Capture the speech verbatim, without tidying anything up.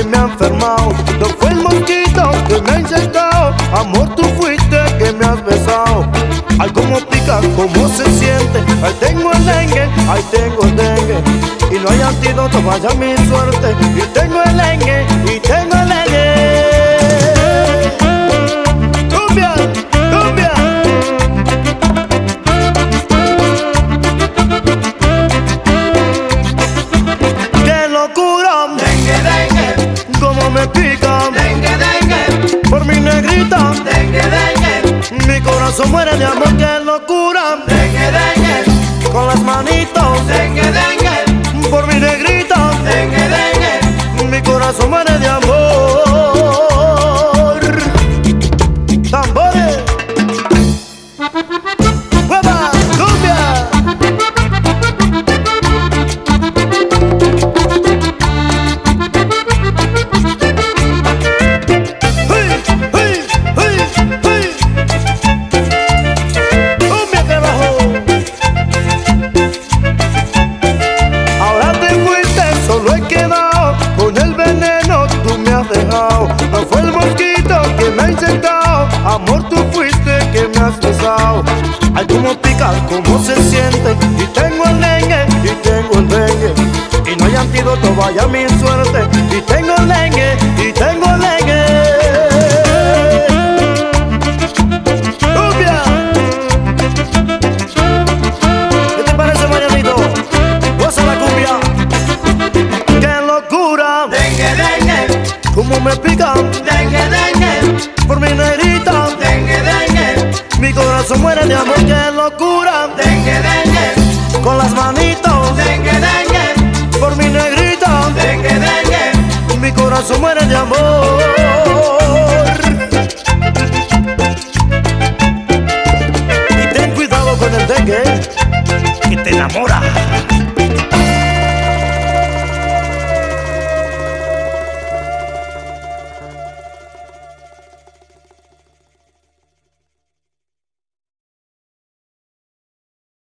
que me ha enfermado, no fue el mosquito que me ha infectado. Amor, tú fuiste que me has besado. Ay, cómo pica, cómo se siente. Ahí tengo el dengue, ahí tengo el dengue, y no hay antídoto, vaya mi suerte. Y tengo el dengue, y tengo el dengue. Cumbia, cumbia. ¡Qué locura! Dengue, dengue, Cómo me pica dengue, dengue, por mi negrita. dengue, dengue, Mi corazón muere de amor, qué locura. dengue, dengue, Con las manitos dengue, dengue, por mi negrita. dengue, dengue. Mi corazón muere de amor. Tambores. ¡Hueva! ¡Cumbia! ¡Hey! ¡Hey! ¡Hey! ¡Hey! ¡Cumbia que bajó! Ahora te fuiste, solo he quedado con el veneno, tú me has dejado. No fue el mosquito que me ha infectado. Amor, tú fuiste que me has besado. Ay, cómo pica, cómo se siente. Y tengo el dengue, y tengo el dengue, y no hay antídoto, vaya mi suerte. Y tengo el dengue, y tengo el dengue. ¡Cumbia! ¿Qué te parece, Marianito? Goza la cumbia. ¡Qué locura! Dengue, dengue, Cómo me pica dengue, dengue, por mi negrita. dengue, dengue, Mi corazón muere de amor, qué locura. dengue, dengue, Con las manitos dengue, dengue, por mi negrita. dengue, dengue. Mi corazón muere de amor. Y ten cuidado con el dengue, que te enamora.